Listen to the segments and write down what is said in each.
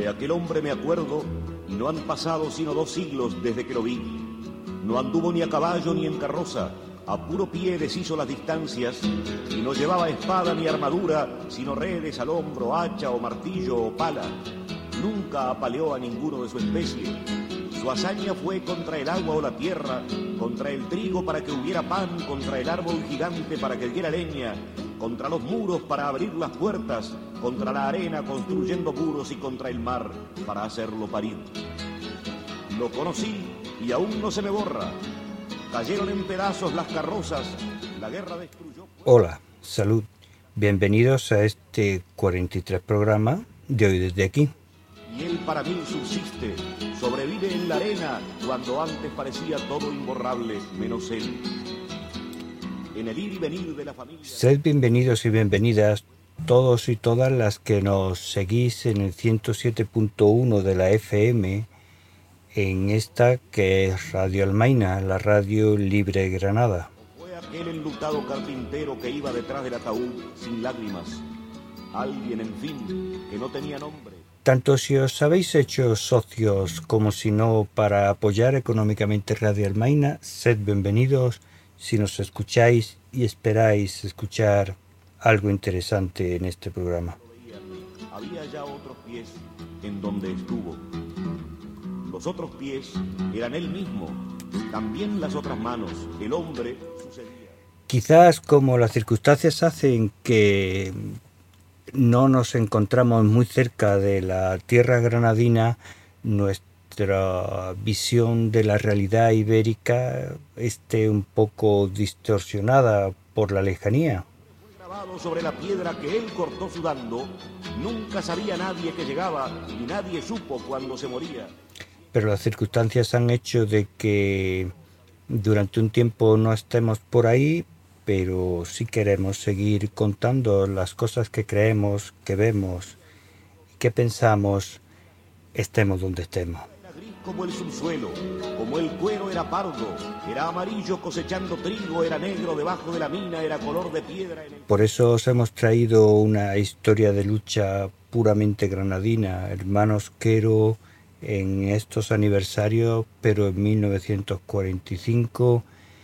De aquel hombre me acuerdo y no han pasado sino 2 siglos desde que lo vi. No anduvo ni a caballo ni en carroza, a puro pie deshizo las distancias y no llevaba espada ni armadura, sino redes al hombro, hacha o martillo o pala. Nunca apaleó a ninguno de su especie. Su hazaña fue contra el agua o la tierra, contra el trigo para que hubiera pan, contra el árbol gigante para que diera leña, contra los muros para abrir las puertas, contra la arena construyendo muros y contra el mar para hacerlo parir. Lo conocí y aún no se me borra. Cayeron en pedazos las carrozas, la guerra destruyó... Hola, salud. Bienvenidos a este 43 programa de Hoy Desde Aquí. Y él para mí subsiste, sobrevive en la arena cuando antes parecía todo imborrable, menos él. En el ir y venir de la familia... Sed bienvenidos y bienvenidas todos y todas las que nos seguís en el 107.1 de la FM, en esta que es Radio Almaina, la radio libre de Granada. Fue aquel enlutado carpintero que iba detrás del ataúd sin lágrimas. Alguien, en fin, que no tenía nombre. Tanto si os habéis hecho socios como si no para apoyar económicamente Radio Almaina, sed bienvenidos si nos escucháis y esperáis escuchar algo interesante en este programa. Había ya otros pies en donde estuvo. Los otros pies eran él mismo, también las otras manos, el hombre sucedía. Quizás como las circunstancias hacen que no nos encontramos muy cerca de la tierra granadina, nuestra visión de la realidad ibérica esté un poco distorsionada por la lejanía. Grabado sobre la piedra que él cortó sudando, nunca sabía nadie que llegaba y nadie supo cuando se moría. Pero las circunstancias han hecho de que durante un tiempo no estemos por ahí, pero si queremos seguir contando las cosas que creemos, que vemos y que pensamos, estemos donde estemos. Era gris como el subsuelo, como el cuero era pardo, era amarillo cosechando trigo, era negro debajo de la mina, era color de piedra. Por eso os hemos traído una historia de lucha puramente granadina, hermanos Quero en estos aniversarios, pero en 1945,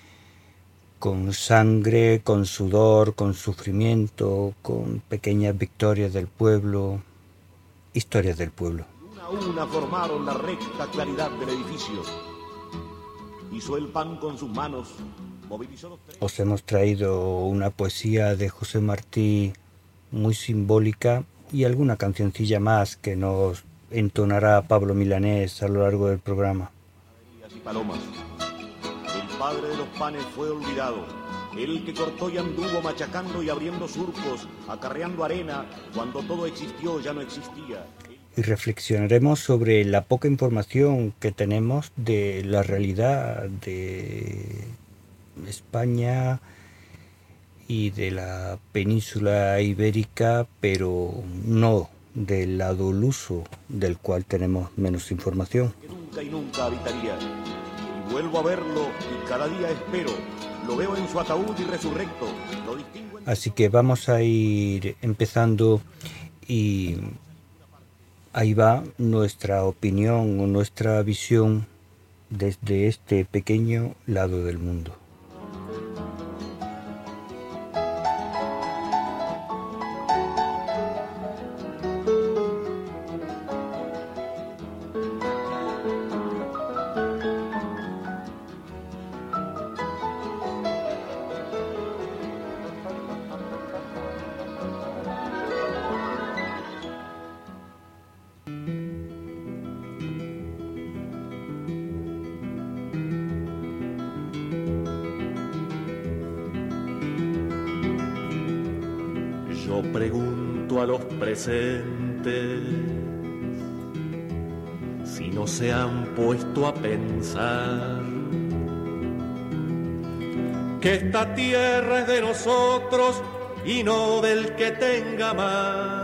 con sangre, con sudor, con sufrimiento, con pequeñas victorias del pueblo, historias del pueblo. Una a una formaron la recta claridad del edificio. Hizo el pan con sus manos, movilizó los tres. Os hemos traído una poesía de José Martí muy simbólica y alguna cancioncilla más que nos entonará Pablo Milanés a lo largo del programa. Y palomas. El padre de los panes fue olvidado, el que cortó y anduvo machacando y abriendo surcos, acarreando arena, cuando todo existió ya no existía. Y reflexionaremos sobre la poca información que tenemos de la realidad de España y de la península ibérica, pero no del lado luso, del cual tenemos menos información. Que nunca y nunca habitaría. Vuelvo a verlo y cada día espero. Lo veo en su ataúd y resurrecto. Lo distingo en... Así que vamos a ir empezando y ahí va nuestra opinión o nuestra visión desde este pequeño lado del mundo. Yo pregunto a los presentes si no se han puesto a pensar que esta tierra es de nosotros y no del que tenga más.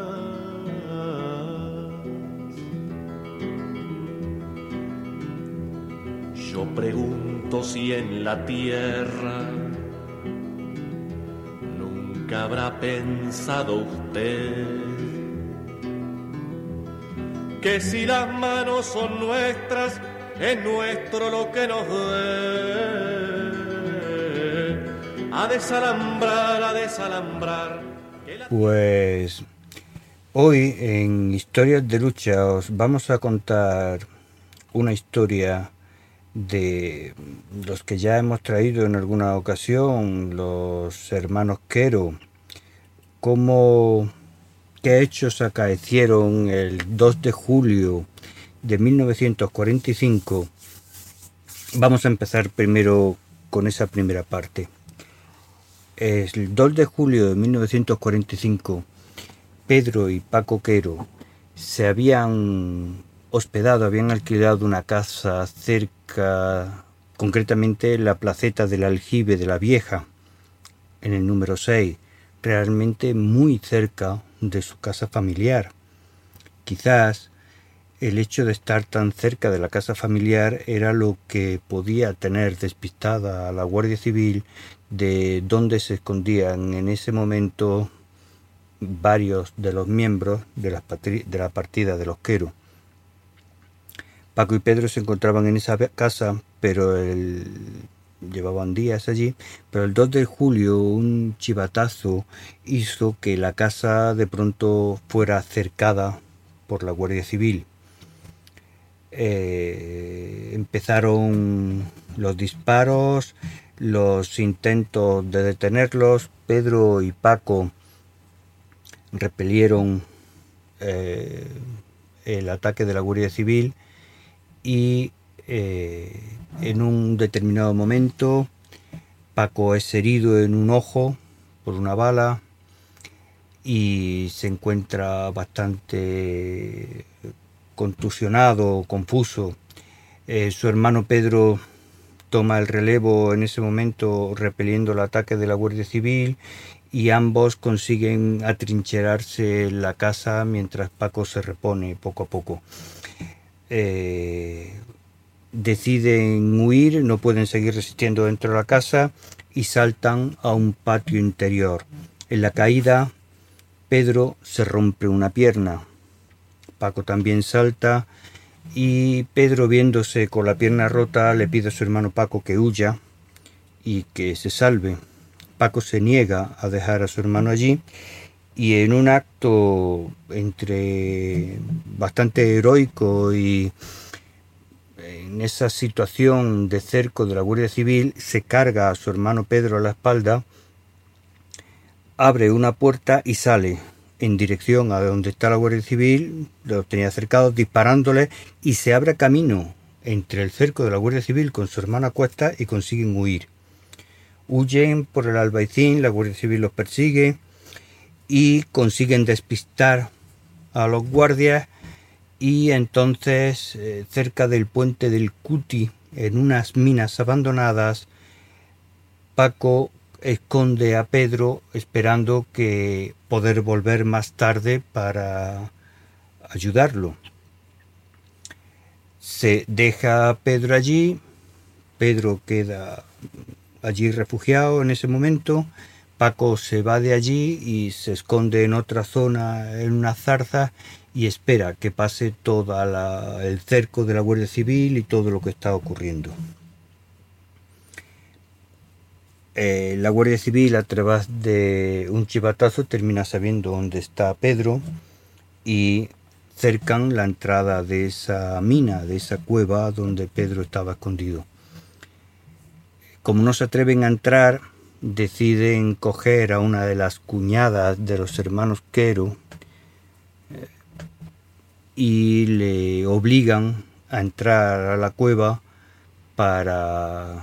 Yo pregunto si en la tierra nunca habrá pensado usted que si las manos son nuestras, es nuestro lo que nos dé. A desalambrar. Pues hoy en Historias de Lucha os vamos a contar una historia de los que ya hemos traído en alguna ocasión, los hermanos Quero, qué hechos acaecieron el 2 de julio de 1945. Vamos a empezar primero con esa primera parte. El 2 de julio de 1945, Pedro y Paco Quero se habían hospedado, habían alquilado una casa cerca, concretamente en la placeta del Aljibe de la Vieja, en el número 6, realmente muy cerca de su casa familiar. Quizás el hecho de estar tan cerca de la casa familiar era lo que podía tener despistada a la Guardia Civil de dónde se escondían en ese momento varios de los miembros de la partida de los Quero. Paco y Pedro se encontraban en esa casa, pero llevaban días allí, pero el 2 de julio un chivatazo hizo que la casa de pronto fuera cercada por la Guardia Civil. Empezaron los disparos, los intentos de detenerlos. Pedro y Paco repelieron el ataque de la Guardia Civil y en un determinado momento Paco es herido en un ojo por una bala y se encuentra bastante contusionado, confuso. Su hermano Pedro toma el relevo en ese momento repeliendo el ataque de la Guardia Civil y ambos consiguen atrincherarse en la casa mientras Paco se repone poco a poco. Deciden huir, no pueden seguir resistiendo dentro de la casa y saltan a un patio interior. En la caída, Pedro se rompe una pierna. Paco también salta y Pedro, viéndose con la pierna rota, le pide a su hermano Paco que huya y que se salve. Paco se niega a dejar a su hermano allí y en un acto entre bastante heroico y en esa situación de cerco de la Guardia Civil, se carga a su hermano Pedro a la espalda, abre una puerta y sale en dirección a donde está la Guardia Civil, los tenía cercados, disparándole, y se abre camino entre el cerco de la Guardia Civil con su hermano a cuestas y consiguen huir. Huyen por el Albaicín, la Guardia Civil los persigue y consiguen despistar a los guardias, y entonces cerca del puente del Cuti, en unas minas abandonadas, Paco esconde a Pedro esperando que poder volver más tarde para ayudarlo. Se deja a Pedro allí, Pedro queda allí refugiado en ese momento. Paco se va de allí y se esconde en otra zona, en una zarza, y espera que pase todo el cerco de la Guardia Civil y todo lo que está ocurriendo. La Guardia Civil, a través de un chivatazo, termina sabiendo dónde está Pedro y cercan la entrada de esa mina, de esa cueva donde Pedro estaba escondido. Como no se atreven a entrar, deciden coger a una de las cuñadas de los hermanos Quero y le obligan a entrar a la cueva para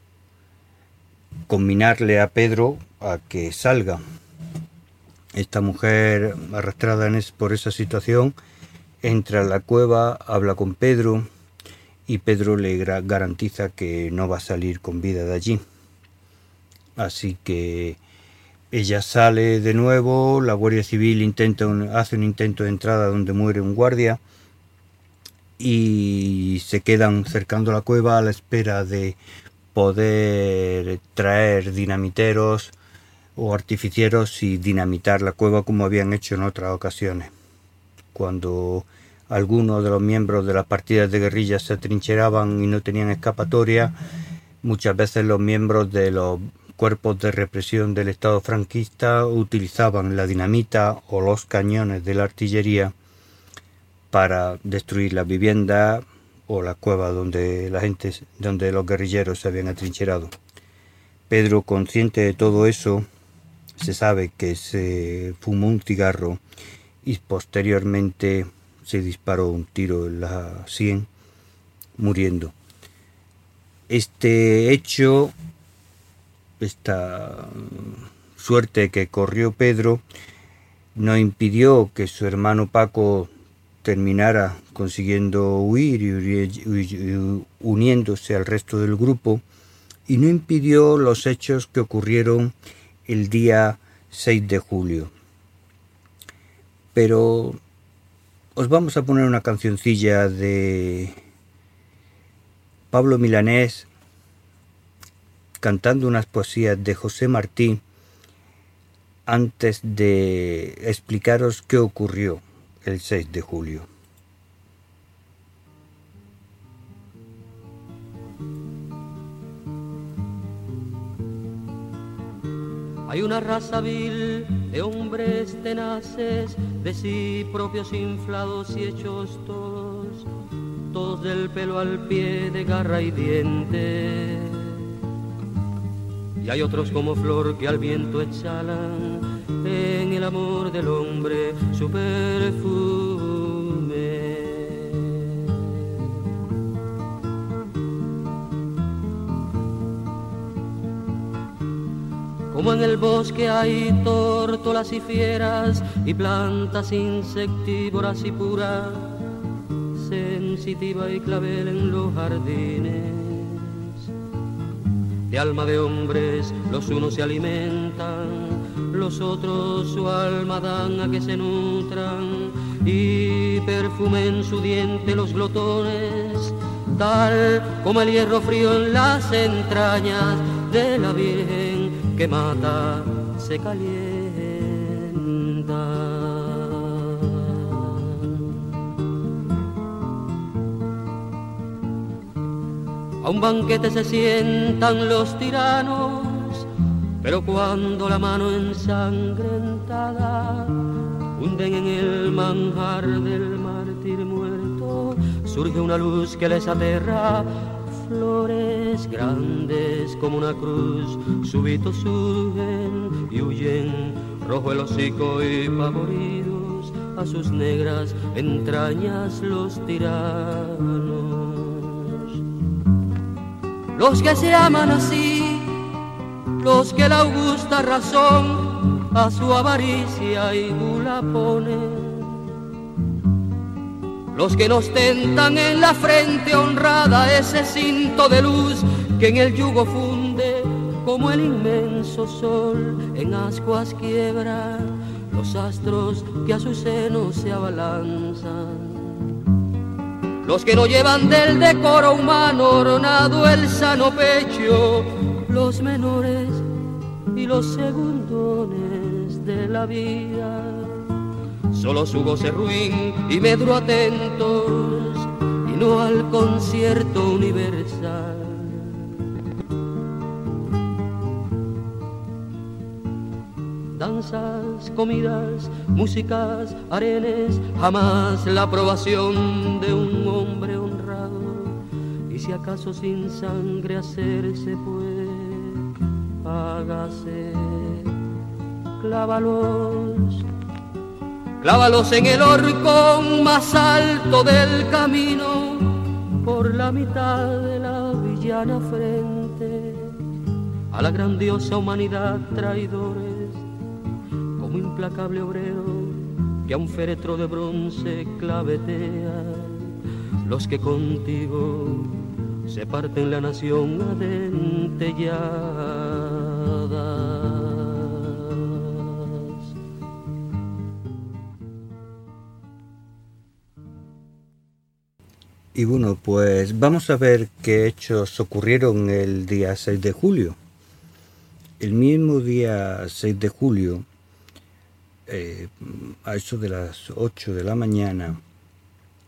conminarle a Pedro a que salga. Esta mujer, arrastrada por esa situación, entra a la cueva, habla con Pedro y Pedro le garantiza que no va a salir con vida de allí. Así que ella sale de nuevo, la Guardia Civil hace un intento de entrada donde muere un guardia y se quedan cercando la cueva a la espera de poder traer dinamiteros o artificieros y dinamitar la cueva como habían hecho en otras ocasiones. Cuando algunos de los miembros de las partidas de guerrillas se atrincheraban y no tenían escapatoria. Muchas veces los miembros de los cuerpos de represión del Estado franquista utilizaban la dinamita o los cañones de la artillería para destruir las viviendas o las cuevas donde los guerrilleros se habían atrincherado. Pedro, consciente de todo eso, se sabe que se fumó un cigarro y posteriormente se disparó un tiro en la sien, muriendo. Este hecho, esta suerte que corrió Pedro, no impidió que su hermano Paco terminara consiguiendo huir y uniéndose al resto del grupo, y no impidió los hechos que ocurrieron el día 6 de julio. Pero os vamos a poner una cancioncilla de Pablo Milanés cantando unas poesías de José Martí antes de explicaros qué ocurrió el 6 de julio. Hay una raza vil de hombres tenaces, de sí propios inflados y hechos todos del pelo al pie de garra y diente. Y hay otros como flor que al viento exhalan en el amor del hombre su perfume. Como en el bosque hay tórtolas y fieras y plantas insectívoras y pura, sensitiva y clavel en los jardines. De alma de hombres los unos se alimentan, los otros su alma dan a que se nutran y perfumen su diente los glotones, tal como el hierro frío en las entrañas de la Virgen que mata se calienta. A un banquete se sientan los tiranos, pero cuando la mano ensangrentada hunden en el manjar del mártir muerto, surge una luz que les aterra. Flores grandes como una cruz súbito surgen y huyen, rojo el hocico y pavoridos a sus negras entrañas los tiranos. Los que se aman así, los que la augusta razón a su avaricia y gula ponen, los que nos tentan en la frente honrada ese cinto de luz que en el yugo funde como el inmenso sol en ascuas quiebra los astros que a su seno se abalanzan. Los que no llevan del decoro humano ornado el sano pecho, los menores y los segundones de la vida. Solo su goce ruin y medro atentos y no al concierto universal. Danzas, comidas, músicas, arenes, jamás la aprobación de un hombre honrado. Y si acaso sin sangre hacerse puede, hágase, clávalos en el horcón más alto del camino, por la mitad de la villana frente, a la grandiosa humanidad traidores, como implacable obrero que a un féretro de bronce clavetea, los que contigo se parten la nación adentellada. Y bueno, pues vamos a ver qué hechos ocurrieron el día 6 de julio. El mismo día 6 de julio, a eso de las 8 de la mañana,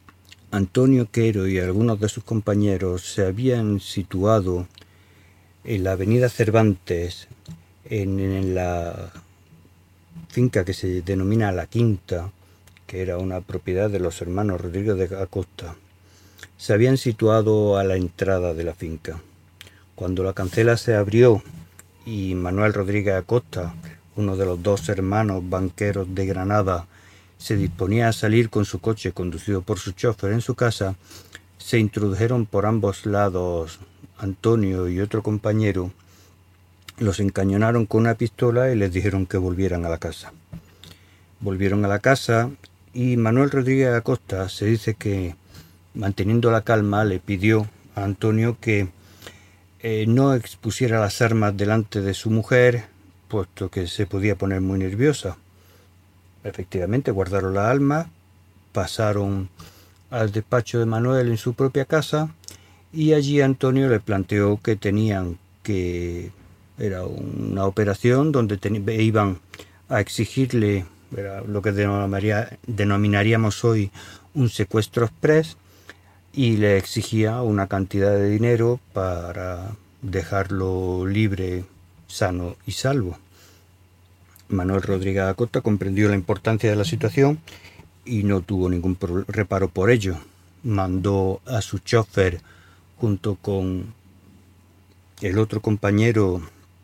Antonio Quero y algunos de sus compañeros se habían situado en la avenida Cervantes, en la finca que se denomina La Quinta, que era una propiedad de los hermanos Rodríguez de Acosta. Se habían situado a la entrada de la finca. Cuando la cancela se abrió y Manuel Rodríguez Acosta, uno de los dos hermanos banqueros de Granada, se disponía a salir con su coche conducido por su chofer en su casa, se introdujeron por ambos lados Antonio y otro compañero, los encañonaron con una pistola y les dijeron que volvieran a la casa. Volvieron a la casa y Manuel Rodríguez Acosta se dice que, manteniendo la calma, le pidió a Antonio que no expusiera las armas delante de su mujer, puesto que se podía poner muy nerviosa. Efectivamente, guardaron las armas, pasaron al despacho de Manuel en su propia casa y allí Antonio le planteó que tenían que... Era una operación donde iban a exigirle, era lo que denominaríamos hoy un secuestro express, y le exigía una cantidad de dinero para dejarlo libre, sano y salvo. Manuel Rodríguez Acosta comprendió la importancia de la situación y no tuvo ningún reparo por ello. Mandó a su chofer junto con el otro compañero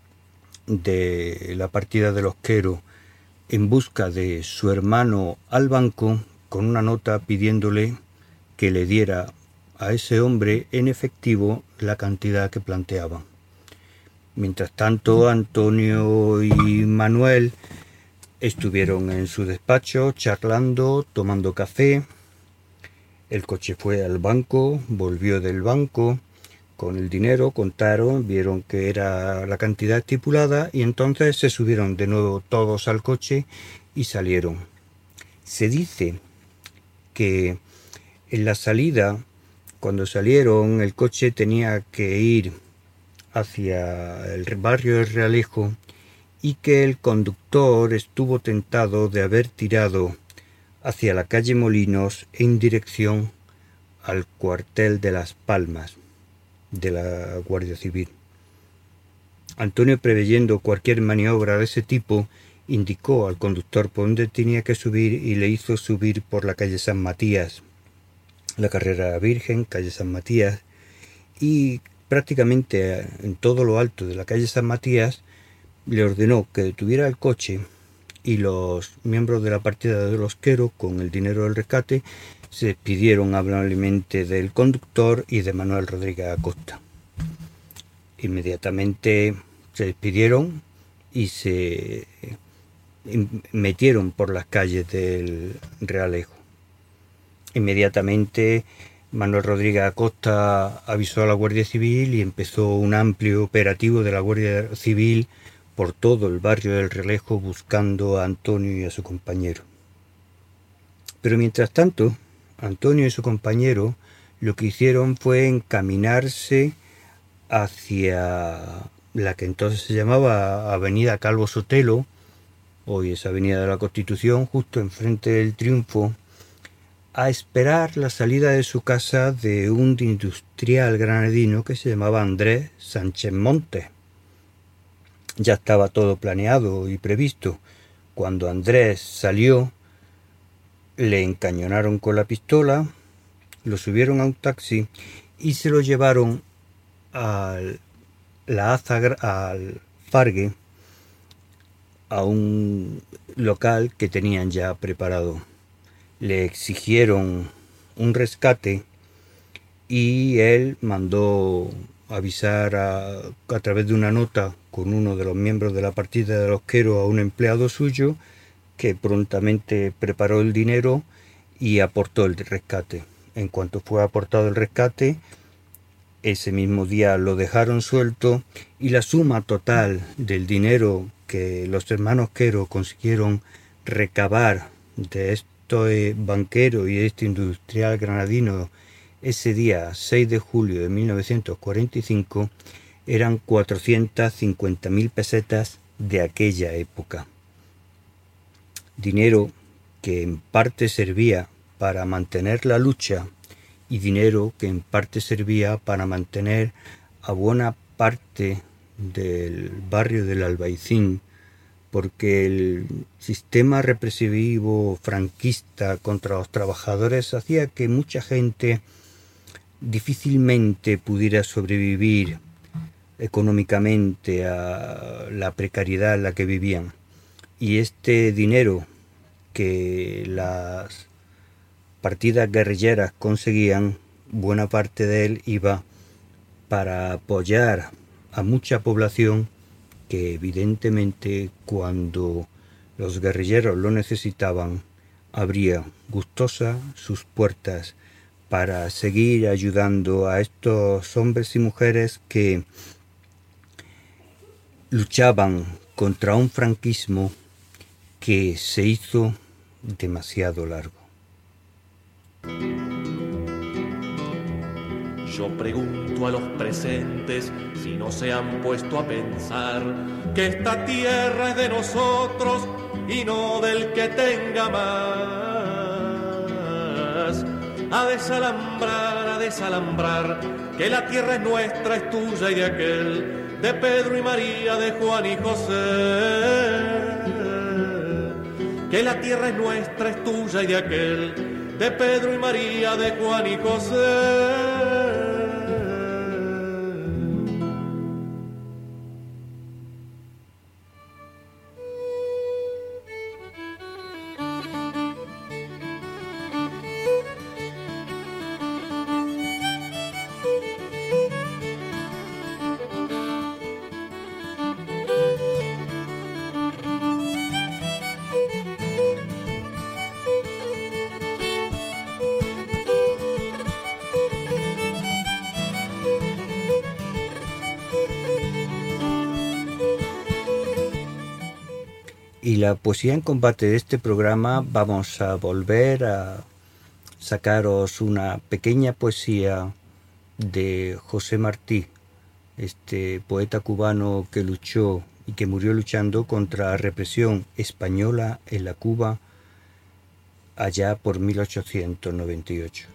de la partida de los Quero en busca de su hermano al banco con una nota pidiéndole que le diera a ese hombre en efectivo la cantidad que planteaban. Mientras tanto, Antonio y Manuel estuvieron en su despacho charlando, tomando café. El coche fue al banco, volvió del banco con el dinero, contaron, vieron que era la cantidad estipulada y entonces se subieron de nuevo todos al coche y salieron. Se dice que en la salida, cuando salieron, el coche tenía que ir hacia el barrio del Realejo y que el conductor estuvo tentado de haber tirado hacia la calle Molinos en dirección al cuartel de Las Palmas de la Guardia Civil. Antonio, preveyendo cualquier maniobra de ese tipo, indicó al conductor por dónde tenía que subir y le hizo subir por la calle San Matías, la carrera Virgen, calle San Matías, y prácticamente en todo lo alto de la calle San Matías le ordenó que detuviera el coche y los miembros de la partida de los Quero, con el dinero del rescate, se despidieron amablemente del conductor y de Manuel Rodríguez Acosta. Inmediatamente se despidieron y se metieron por las calles del Realejo. Inmediatamente Manuel Rodríguez Acosta avisó a la Guardia Civil y empezó un amplio operativo de la Guardia Civil por todo el barrio del Realejo buscando a Antonio y a su compañero. Pero mientras tanto, Antonio y su compañero lo que hicieron fue encaminarse hacia la que entonces se llamaba Avenida Calvo Sotelo, hoy es Avenida de la Constitución, justo enfrente del Triunfo, a esperar la salida de su casa de un industrial granadino que se llamaba Andrés Sánchez Montes. Ya estaba todo planeado y previsto. Cuando Andrés salió, le encañonaron con la pistola, lo subieron a un taxi y se lo llevaron al Fargue, a un local que tenían ya preparado. Le exigieron un rescate y él mandó avisar a través de una nota con uno de los miembros de la partida de los Quero a un empleado suyo, que prontamente preparó el dinero y aportó el rescate. En cuanto fue aportado el rescate, ese mismo día lo dejaron suelto y la suma total del dinero que los hermanos Quero consiguieron recabar de este banquero y este industrial granadino ese día 6 de julio de 1945 eran 450.000 pesetas de aquella época. Dinero que en parte servía para mantener la lucha y dinero que en parte servía para mantener a buena parte del barrio del Albaicín, porque el sistema represivo franquista contra los trabajadores hacía que mucha gente difícilmente pudiera sobrevivir económicamente a la precariedad en la que vivían. Y este dinero que las partidas guerrilleras conseguían, buena parte de él iba para apoyar a mucha población que evidentemente cuando los guerrilleros lo necesitaban abría gustosa sus puertas para seguir ayudando a estos hombres y mujeres que luchaban contra un franquismo que se hizo demasiado largo. Yo pregunto a los presentes si no se han puesto a pensar que esta tierra es de nosotros y no del que tenga más. A desalambrar, que la tierra es nuestra, es tuya y de aquel, de Pedro y María, de Juan y José. Que la tierra es nuestra, es tuya y de aquel, de Pedro y María, de Juan y José. Y la poesía en combate de este programa vamos a volver a sacaros una pequeña poesía de José Martí, este poeta cubano que luchó y que murió luchando contra la represión española en la Cuba allá por 1898.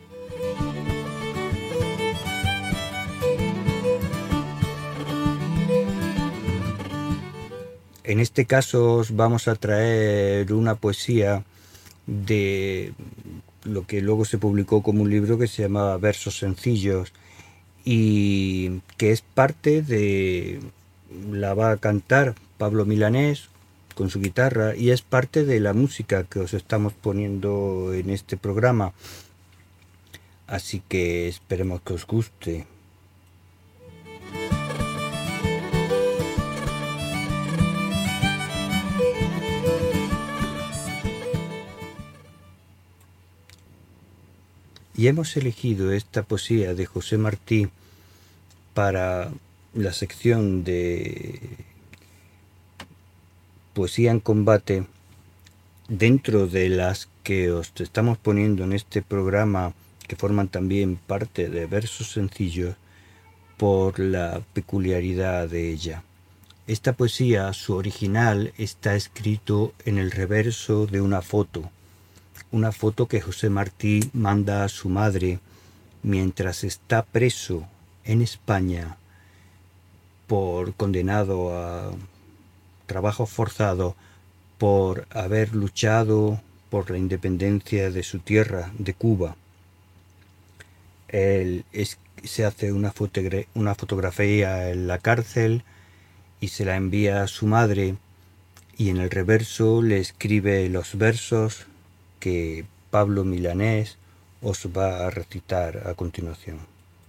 En este caso os vamos a traer una poesía de lo que luego se publicó como un libro que se llamaba Versos Sencillos y que es parte de... la va a cantar Pablo Milanés con su guitarra y es parte de la música que os estamos poniendo en este programa. Así que esperemos que os guste. Y hemos elegido esta poesía de José Martí para la sección de poesía en combate, dentro de las que os estamos poniendo en este programa, que forman también parte de Versos Sencillos, por la peculiaridad de ella. Esta poesía, su original, está escrito en el reverso de una foto que José Martí manda a su madre mientras está preso en España por condenado a trabajo forzado por haber luchado por la independencia de su tierra, de Cuba. Él se hace una fotografía en la cárcel y se la envía a su madre y en el reverso le escribe los versos que Pablo Milanés os va a recitar a continuación.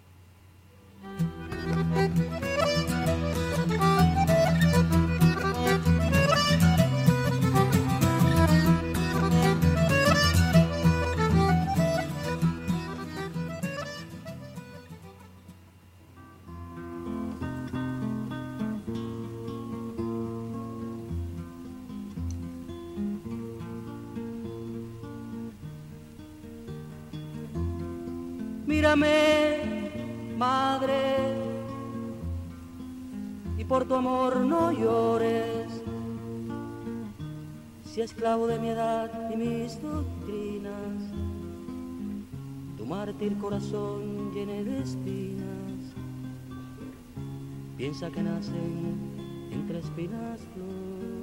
Mírame, madre, y por tu amor no llores. Si esclavo de mi edad y mis doctrinas, tu mártir corazón llene de espinas, piensa que nacen entre espinas flores.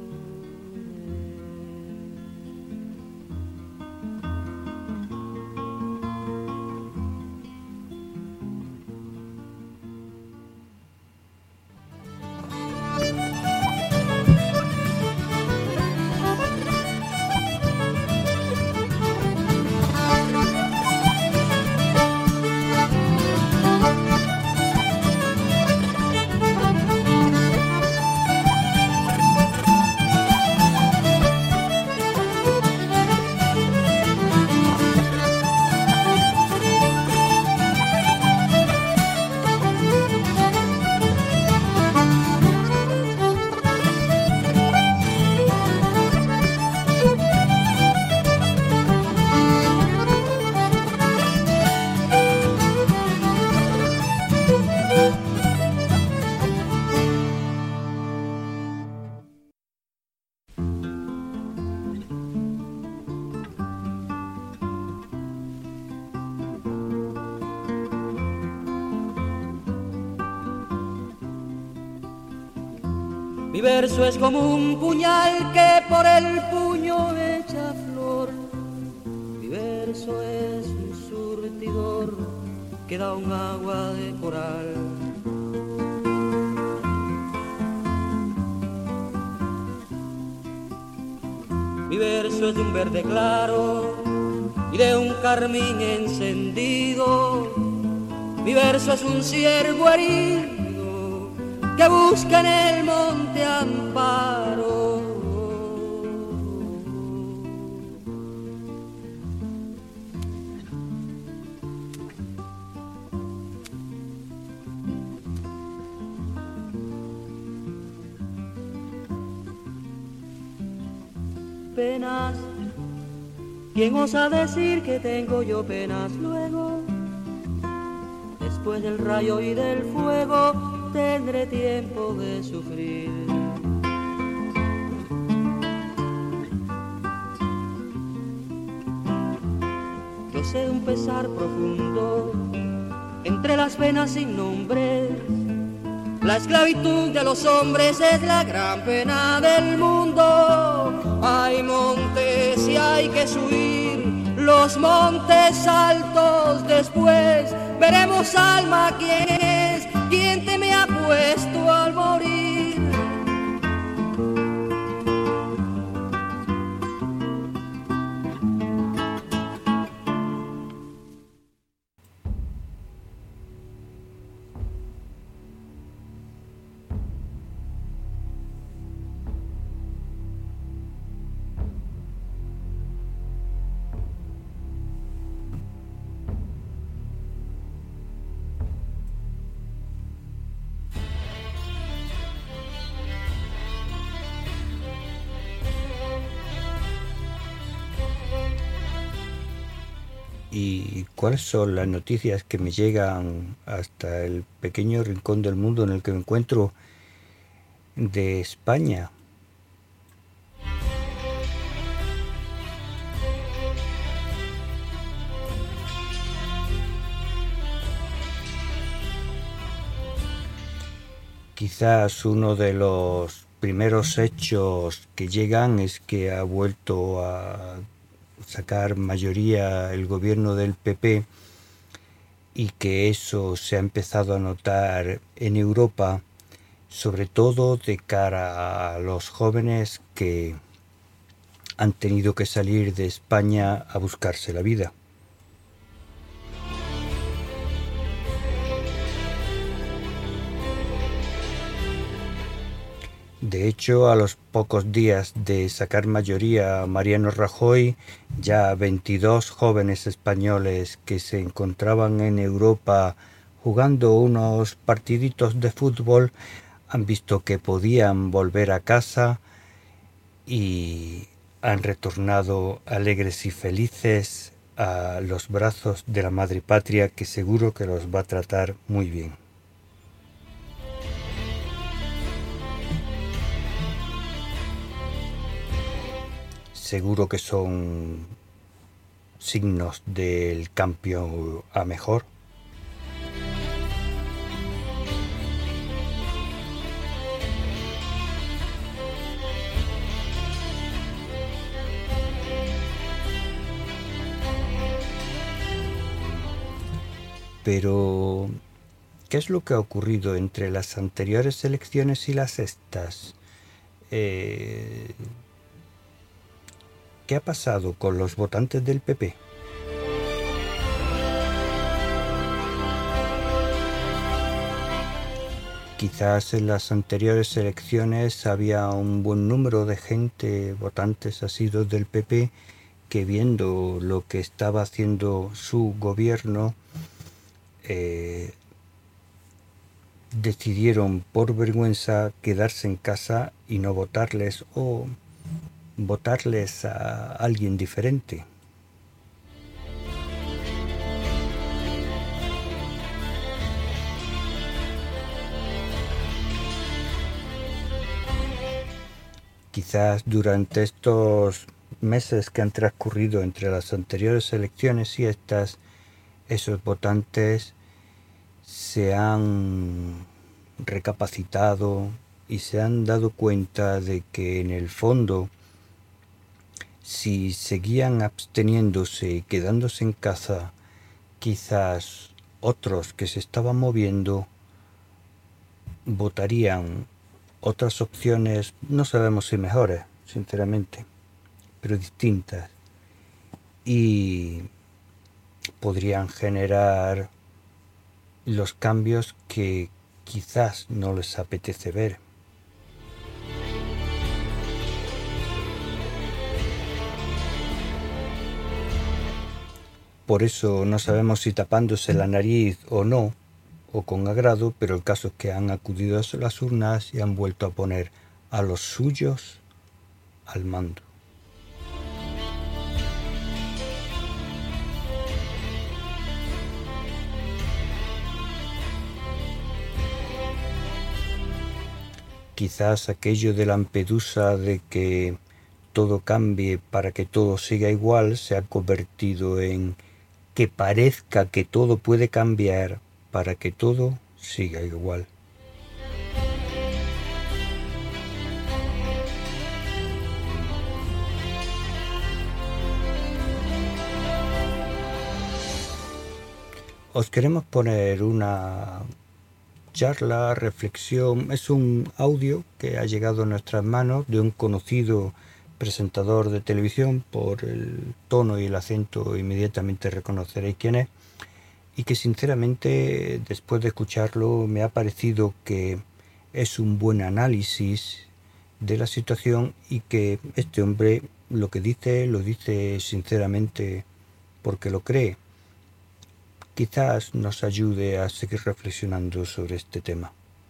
Mi verso es como un puñal que por el puño echa flor. Mi verso es un surtidor que da un agua de coral. Mi verso es de un verde claro y de un carmín encendido. Mi verso es un ciervo herido que busca en el monte amparo. Penas, ¿quién osa decir que tengo yo penas luego? Después del rayo y del fuego tendré tiempo de sufrir. Yo sé un pesar profundo entre las penas sin nombre. La esclavitud de los hombres es la gran pena del mundo. Hay montes y hay que subir los montes altos. Después veremos, alma, quién es, quién te me ha puesto al morir. ¿Y cuáles son las noticias que me llegan hasta el pequeño rincón del mundo en el que me encuentro de España? Quizás uno de los primeros hechos que llegan es que ha vuelto a sacar mayoría el gobierno del PP y que eso se ha empezado a notar en Europa, sobre todo de cara a los jóvenes que han tenido que salir de España a buscarse la vida. De hecho, a los pocos días de sacar mayoría Mariano Rajoy, ya 22 jóvenes españoles que se encontraban en Europa jugando unos partiditos de fútbol han visto que podían volver a casa y han retornado alegres y felices a los brazos de la madre patria, que seguro que los va a tratar muy bien. Seguro que son signos del cambio a mejor. Pero, ¿qué es lo que ha ocurrido entre las anteriores elecciones y las estas? ¿Qué ha pasado con los votantes del PP? Quizás en las anteriores elecciones había un buen número de gente, votantes asiduos del PP, que viendo lo que estaba haciendo su gobierno, decidieron por vergüenza quedarse en casa y no votarles o votarles a alguien diferente. Quizás durante estos meses que han transcurrido entre las anteriores elecciones y estas, esos votantes se han recapacitado y se han dado cuenta de que en el fondo, si seguían absteniéndose y quedándose en casa, quizás otros que se estaban moviendo votarían otras opciones, no sabemos si mejores, sinceramente, pero distintas, y podrían generar los cambios que quizás no les apetece ver. Por eso no sabemos si tapándose la nariz o no, o con agrado, pero el caso es que han acudido a las urnas y han vuelto a poner a los suyos al mando. Quizás aquello de Lampedusa de que todo cambie para que todo siga igual se ha convertido en que parezca que todo puede cambiar para que todo siga igual. Os queremos poner una charla, reflexión, es un audio que ha llegado a nuestras manos de un conocido presentador de televisión. Por el tono y el acento inmediatamente reconoceréis quién es, y que sinceramente después de escucharlo me ha parecido que es un buen análisis de la situación y que este hombre lo que dice lo dice sinceramente porque lo cree. Quizás nos ayude a seguir reflexionando sobre este tema.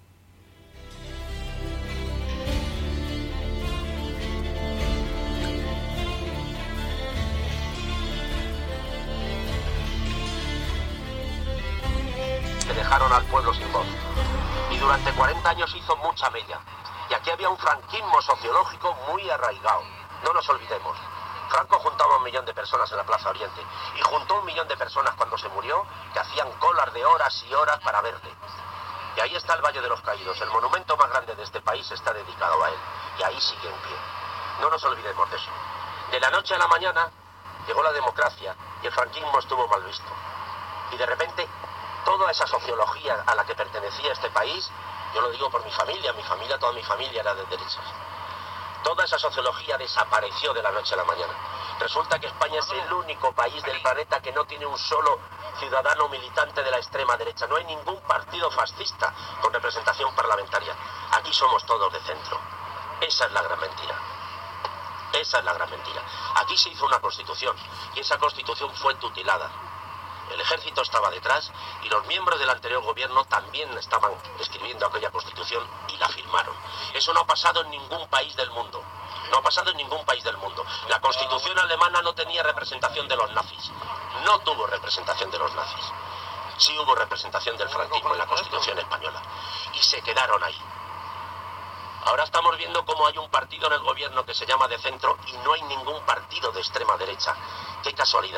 Que dejaron al pueblo sin voz. Y durante 40 años hizo mucha mella. Y aquí había un franquismo sociológico muy arraigado. No nos olvidemos. Franco juntaba 1 millón de personas en la Plaza Oriente y juntó 1 millón de personas cuando se murió, que hacían colas de horas y horas para verle. Y ahí está el Valle de los Caídos, el monumento más grande de este país está dedicado a él. Y ahí sigue en pie. No nos olvidemos de eso. De la noche a la mañana llegó la democracia y el franquismo estuvo mal visto. Y de repente, toda esa sociología a la que pertenecía este país, yo lo digo por mi familia, toda mi familia era de derechas. Toda esa sociología desapareció de la noche a la mañana. Resulta que España es el único país del planeta que no tiene un solo ciudadano militante de la extrema derecha. No hay ningún partido fascista con representación parlamentaria. Aquí somos todos de centro. Esa es la gran mentira. Esa es la gran mentira. Aquí se hizo una constitución y esa constitución fue tutelada. El ejército estaba detrás y los miembros del anterior gobierno también estaban escribiendo aquella constitución y la firmaron. Eso no ha pasado en ningún país del mundo. No ha pasado en ningún país del mundo. La constitución alemana no tenía representación de los nazis. No tuvo representación de los nazis. Sí hubo representación del franquismo en la constitución española. Y se quedaron ahí. Ahora estamos viendo cómo hay un partido en el gobierno que se llama de centro y no hay ningún partido de extrema derecha. ¡Qué casualidad!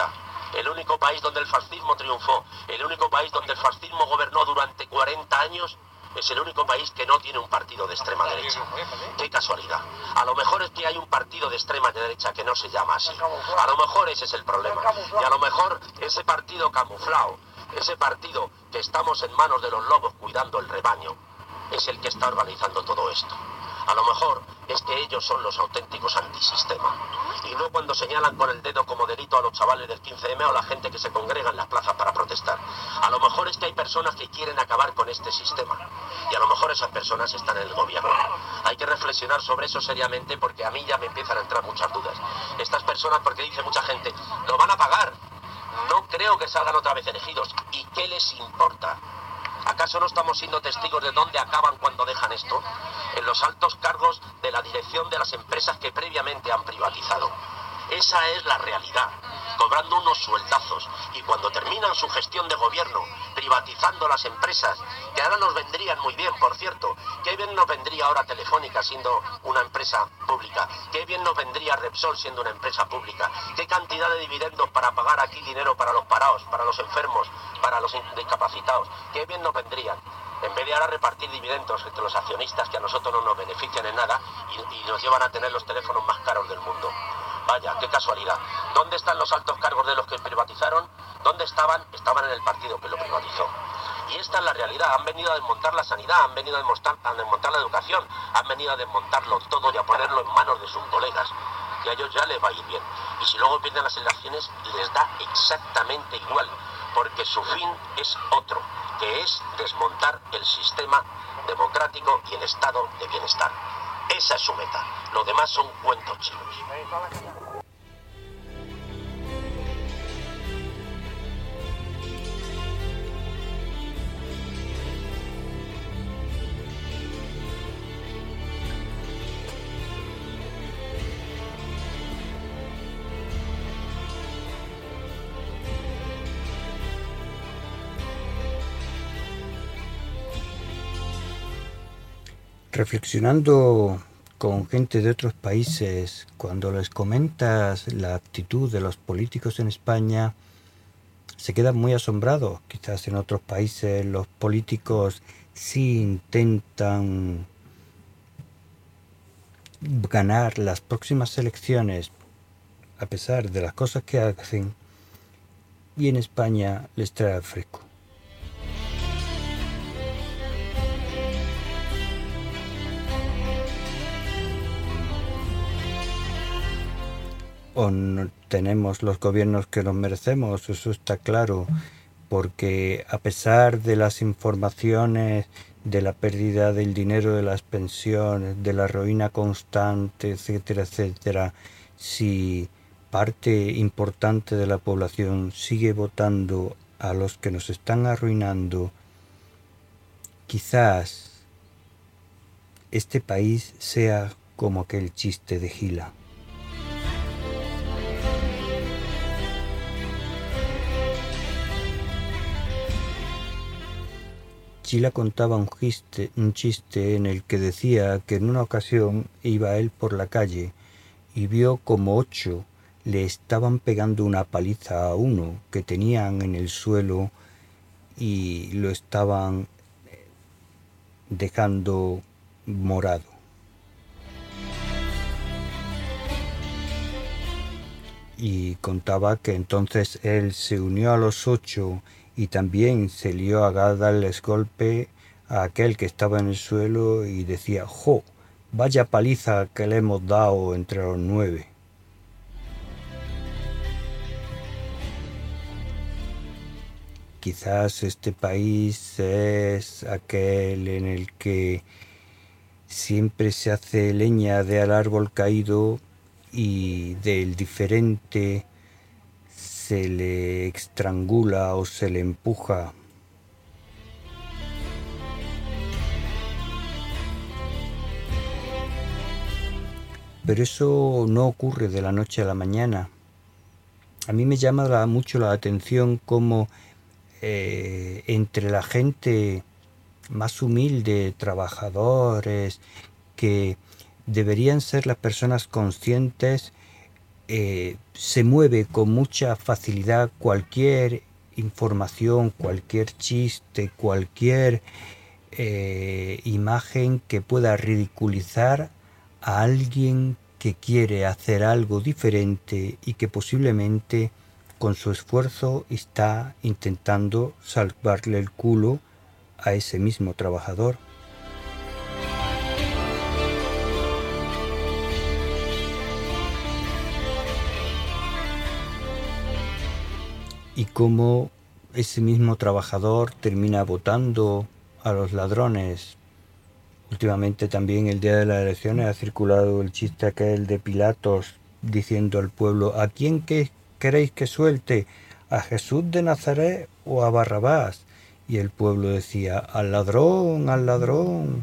El único país donde el fascismo triunfó, el único país donde el fascismo gobernó durante 40 años, es el único país que no tiene un partido de extrema derecha. ¡Qué casualidad! A lo mejor es que hay un partido de extrema derecha que no se llama así. A lo mejor ese es el problema. Y a lo mejor ese partido camuflado, ese partido que estamos en manos de los lobos cuidando el rebaño, es el que está organizando todo esto. A lo mejor es que ellos son los auténticos antisistema. Y no cuando señalan con el dedo como delito a los chavales del 15M o a la gente que se congrega en las plazas para protestar. A lo mejor es que hay personas que quieren acabar con este sistema. Y a lo mejor esas personas están en el gobierno. Hay que reflexionar sobre eso seriamente porque a mí ya me empiezan a entrar muchas dudas. Estas personas, porque dice mucha gente, lo van a pagar. No creo que salgan otra vez elegidos. ¿Y qué les importa? ¿Acaso no estamos siendo testigos de dónde acaban cuando dejan esto? En los altos cargos de la dirección de las empresas que previamente han privatizado. Esa es la realidad, cobrando unos sueldazos. Y cuando terminan su gestión de gobierno, privatizando las empresas, que ahora nos vendrían muy bien, por cierto, qué bien nos vendría ahora Telefónica siendo una empresa pública, qué bien nos vendría Repsol siendo una empresa pública, qué cantidad de dividendos para pagar aquí dinero para los parados, para los enfermos, para los discapacitados, qué bien nos vendrían. En vez de ahora repartir dividendos entre los accionistas que a nosotros no nos benefician en nada y nos llevan a tener los teléfonos más caros del mundo. Vaya, qué casualidad. ¿Dónde están los altos cargos de los que privatizaron? ¿Dónde estaban? Estaban en el partido que lo privatizó. Y esta es la realidad. Han venido a desmontar la sanidad, han venido a desmontar la educación, han venido a desmontarlo todo y a ponerlo en manos de sus colegas. Y a ellos ya les va a ir bien. Y si luego pierden las elecciones, les da exactamente igual, porque su fin es otro, que es desmontar el sistema democrático y el estado de bienestar. Esa es su meta. Lo demás son cuentos chinos. Reflexionando con gente de otros países, cuando les comentas la actitud de los políticos en España, se quedan muy asombrados. Quizás en otros países los políticos sí intentan ganar las próximas elecciones a pesar de las cosas que hacen, y en España les trae al fresco. O no tenemos los gobiernos que nos merecemos, eso está claro, porque a pesar de las informaciones de la pérdida del dinero de las pensiones, de la ruina constante, etcétera, etcétera, si parte importante de la población sigue votando a los que nos están arruinando, quizás este país sea como aquel chiste de Gila. Gila contaba un chiste en el que decía que en una ocasión iba él por la calle y vio como 8 le estaban pegando una paliza a uno que tenían en el suelo y lo estaban dejando morado. Y contaba que entonces él se unió a los 8 y también se lió a darles golpe a aquel que estaba en el suelo y decía: ¡jo! Vaya paliza que le hemos dado entre los 9. Quizás este país es aquel en el que siempre se hace leña del árbol caído y del diferente se le estrangula o se le empuja. Pero eso no ocurre de la noche a la mañana. A mí me llama mucho la atención cómo entre la gente más humilde, trabajadores, que deberían ser las personas conscientes, se mueve con mucha facilidad cualquier información, cualquier chiste, cualquier imagen que pueda ridiculizar a alguien que quiere hacer algo diferente y que posiblemente con su esfuerzo está intentando salvarle el culo a ese mismo trabajador. Y cómo ese mismo trabajador termina votando a los ladrones. Últimamente también el día de las elecciones ha circulado el chiste aquel de Pilatos diciendo al pueblo: ¿a quién queréis que suelte? ¿A Jesús de Nazaret o a Barrabás? Y el pueblo decía: al ladrón, al ladrón.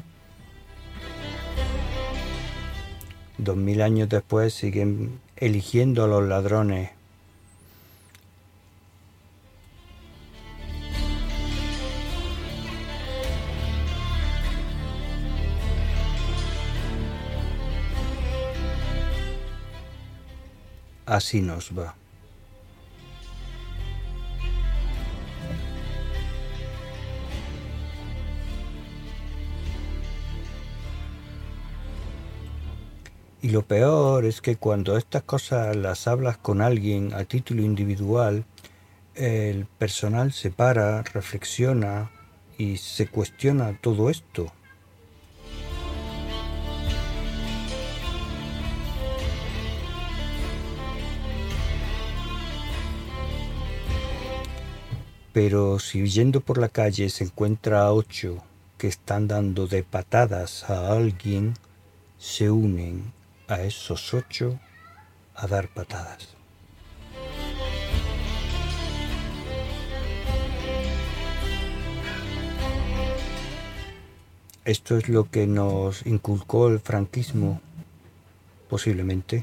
2000 años después siguen eligiendo a los ladrones. Así nos va. Y lo peor es que cuando estas cosas las hablas con alguien a título individual, el personal se para, reflexiona y se cuestiona todo esto. Pero si yendo por la calle se encuentra a 8 que están dando de patadas a alguien, se unen a esos 8 a dar patadas. Esto es lo que nos inculcó el franquismo, posiblemente.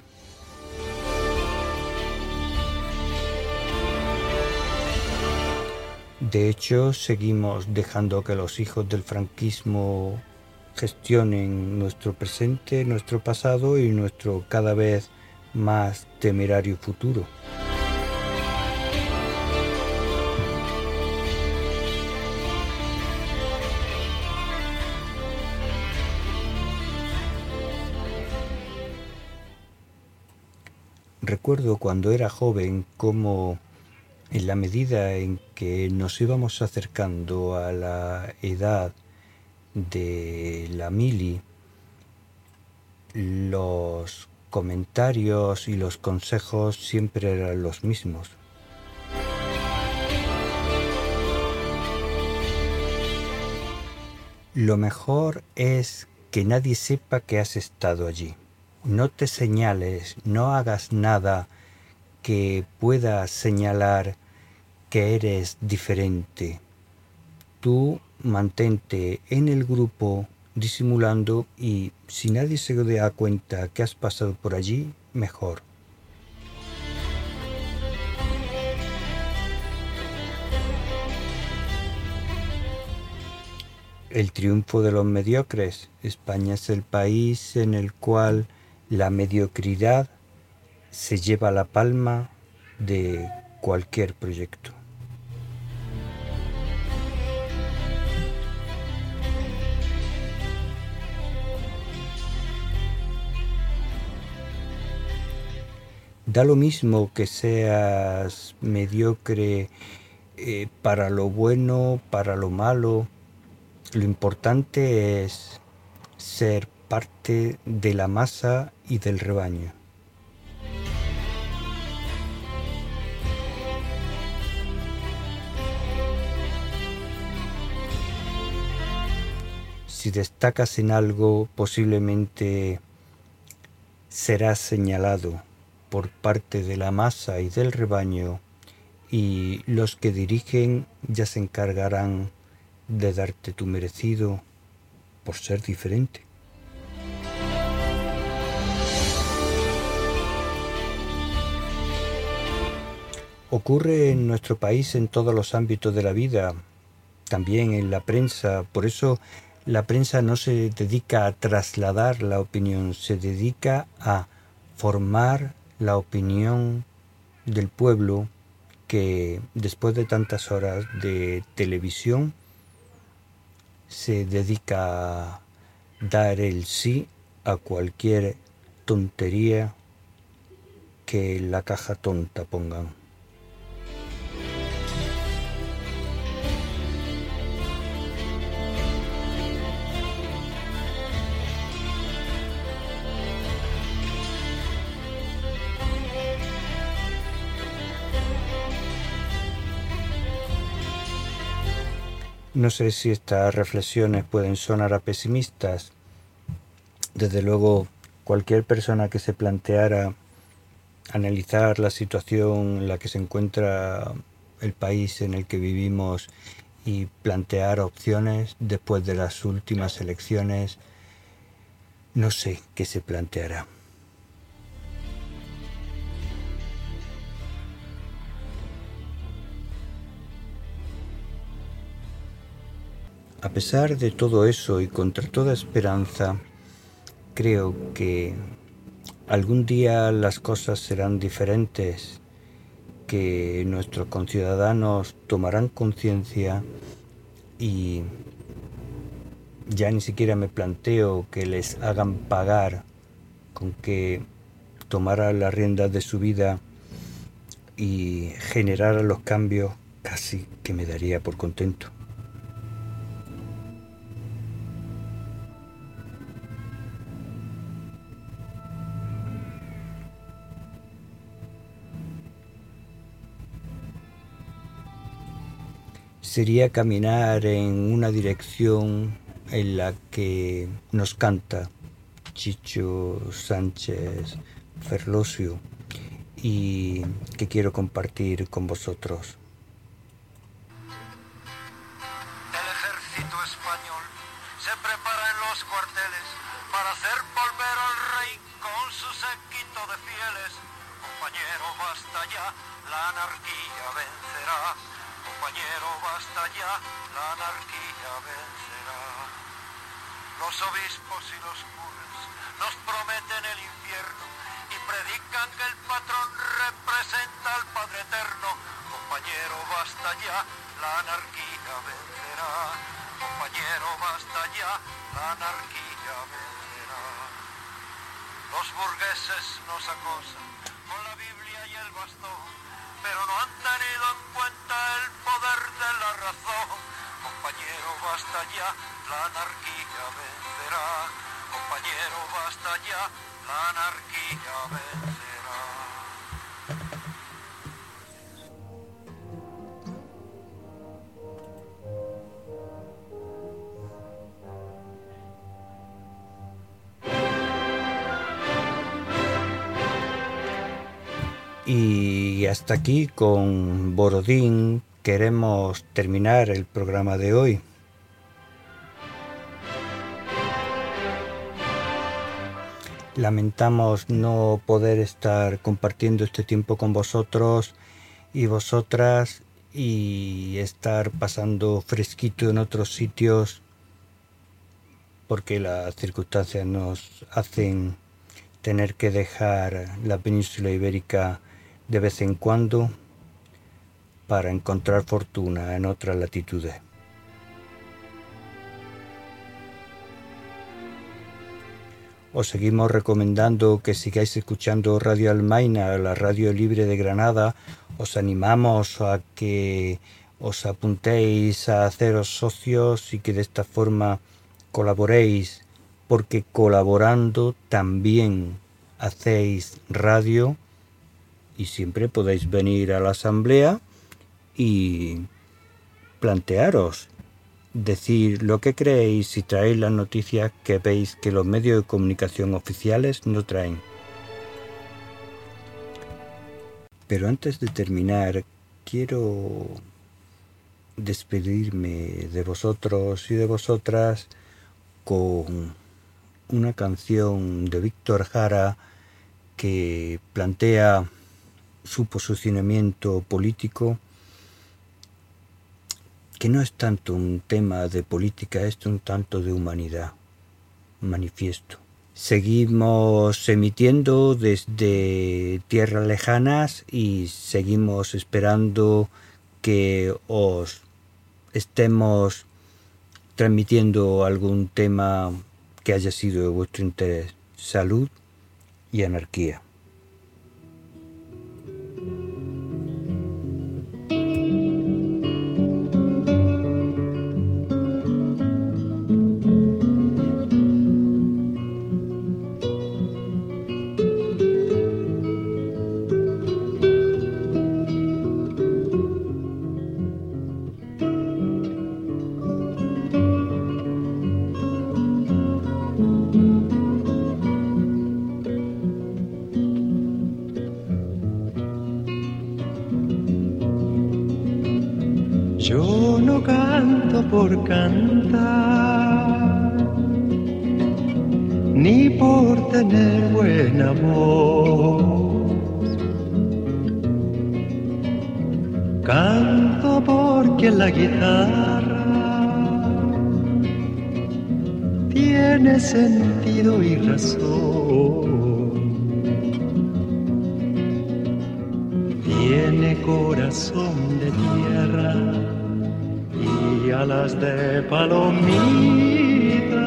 De hecho, seguimos dejando que los hijos del franquismo gestionen nuestro presente, nuestro pasado y nuestro cada vez más temerario futuro. Recuerdo cuando era joven cómo en la medida en que nos íbamos acercando a la edad de la mili, los comentarios y los consejos siempre eran los mismos. Lo mejor es que nadie sepa que has estado allí. No te señales, no hagas nada que pueda señalar que eres diferente. Tú mantente en el grupo disimulando y si nadie se da cuenta que has pasado por allí, mejor. El triunfo de los mediocres. España es el país en el cual la mediocridad se lleva la palma de cualquier proyecto. Da lo mismo que seas mediocre para lo bueno, para lo malo. Lo importante es ser parte de la masa y del rebaño. Si destacas en algo, posiblemente serás señalado por parte de la masa y del rebaño, y los que dirigen ya se encargarán de darte tu merecido por ser diferente. Ocurre en nuestro país en todos los ámbitos de la vida, también en la prensa. Por eso la prensa no se dedica a trasladar la opinión, se dedica a formar la opinión del pueblo que después de tantas horas de televisión se dedica a dar el sí a cualquier tontería que la caja tonta pongan. No sé si estas reflexiones pueden sonar a pesimistas. Desde luego, cualquier persona que se planteara analizar la situación en la que se encuentra el país en el que vivimos y plantear opciones después de las últimas elecciones, no sé qué se planteará. A pesar de todo eso y contra toda esperanza, creo que algún día las cosas serán diferentes, que nuestros conciudadanos tomarán conciencia y ya ni siquiera me planteo que les hagan pagar con que tomaran las riendas de su vida y generaran los cambios, casi que me daría por contento. Sería caminar en una dirección en la que nos canta Chicho Sánchez Ferlosio y que quiero compartir con vosotros. El ejército español se prepara en los cuarteles para hacer volver al rey con su séquito de fieles. Compañero, basta ya, la anarquía vencerá. Compañero, basta ya, la anarquía vencerá. Los obispos y los curas nos prometen el infierno y predican que el patrón representa al Padre Eterno. Compañero, basta ya, la anarquía vencerá. Compañero, basta ya, la anarquía vencerá. Los burgueses nos acosan con la Biblia y el bastón, pero no han tenido en cuenta el poder de la razón. Compañero, basta ya, la anarquía vencerá. Compañero, basta ya, la anarquía vencerá. Y hasta aquí con Borodín queremos terminar el programa de hoy. Lamentamos no poder estar compartiendo este tiempo con vosotros y vosotras y estar pasando fresquito en otros sitios porque las circunstancias nos hacen tener que dejar la península ibérica de vez en cuando para encontrar fortuna en otras latitudes. Os seguimos recomendando que sigáis escuchando Radio Almaina, la radio libre de Granada. Os animamos a que os apuntéis a haceros socios y que de esta forma colaboréis, porque colaborando también hacéis radio y siempre podéis venir a la asamblea y plantearos, decir lo que creéis y traéis las noticias que veis que los medios de comunicación oficiales no traen. Pero antes de terminar, quiero despedirme de vosotros y de vosotras con una canción de Víctor Jara que plantea su posicionamiento político, que no es tanto un tema de política, es un tanto de humanidad. Manifiesto. Seguimos emitiendo desde tierras lejanas y seguimos esperando que os estemos transmitiendo algún tema que haya sido de vuestro interés. Salud y anarquía. Yo no canto por cantar, ni por tener buena voz. Canto porque la guitarra tiene sentido y razón. Tiene corazón de tierra y alas de palomita.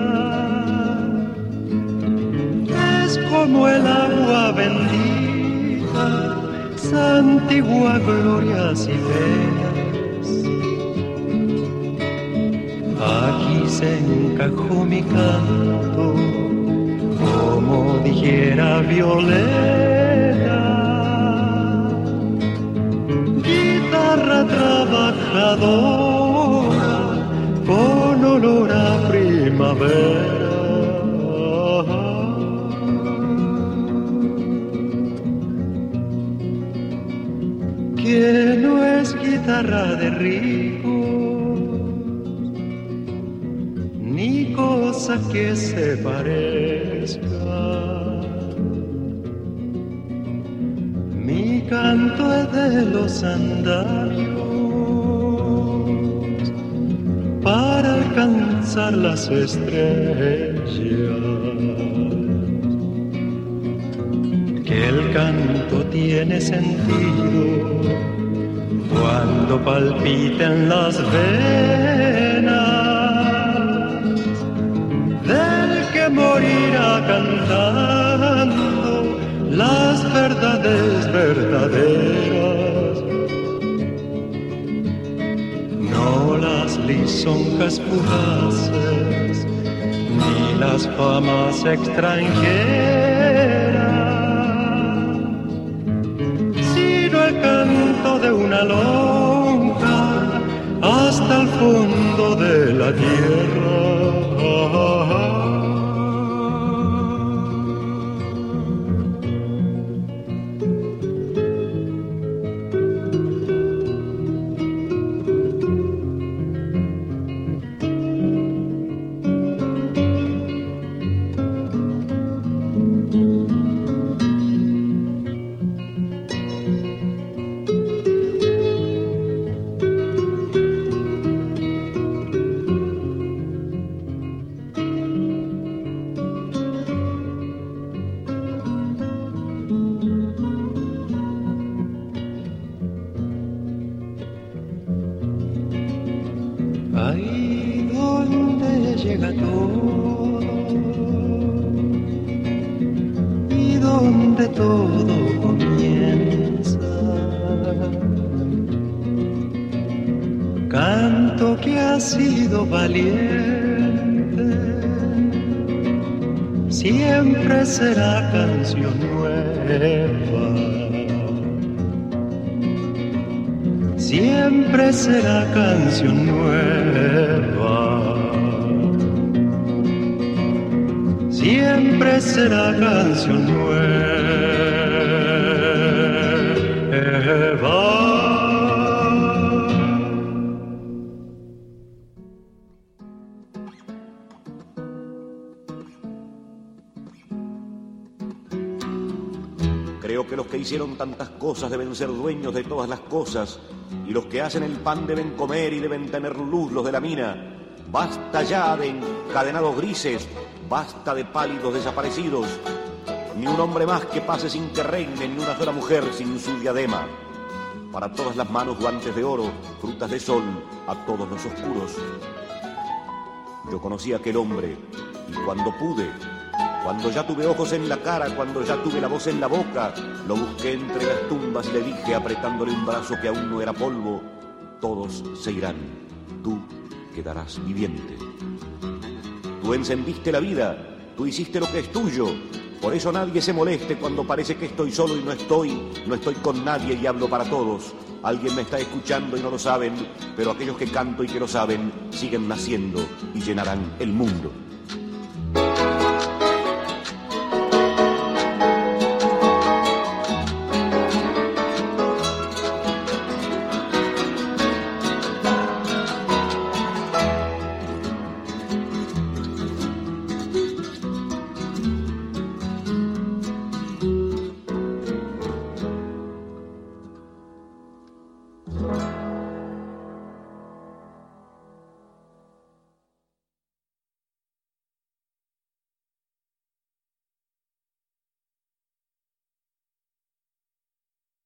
Es como el agua bendita, santigua glorias y penas. Aquí se encajó mi canto, como dijera Violeta. Guitarra trabajadora, con olor a primavera. Que no es guitarra de rico, ni cosa que se parezca. Mi canto es de los andamios para alcanzar las estrellas. Que el canto tiene sentido cuando palpiten las venas del que morirá cantando las verdades verdaderas. No las lisonjas fugaces, ni las famas extranjeras, sino el canto de una lonja hasta el fondo de la tierra. Ahí donde llega todo y donde todo comienza, canto que ha sido valiente, siempre será canción nueva. Siempre será canción nueva. Siempre será canción nueva. Creo que los que hicieron tantas cosas deben ser dueños de todas las cosas, y los que hacen el pan deben comer y deben tener luz los de la mina. Basta ya de encadenados grises, basta de pálidos desaparecidos, ni un hombre más que pase sin que reine, ni una sola mujer sin su diadema. Para todas las manos guantes de oro, frutas de sol a todos los oscuros. Yo conocí a aquel hombre y cuando pude, cuando ya tuve ojos en la cara, cuando ya tuve la voz en la boca, lo busqué entre las tumbas y le dije, apretándole un brazo que aún no era polvo, todos se irán, tú quedarás viviente. Tú encendiste la vida, tú hiciste lo que es tuyo, por eso nadie se moleste cuando parece que estoy solo y no estoy con nadie y hablo para todos. Alguien me está escuchando y no lo saben, pero aquellos que canto y que lo saben siguen naciendo y llenarán el mundo.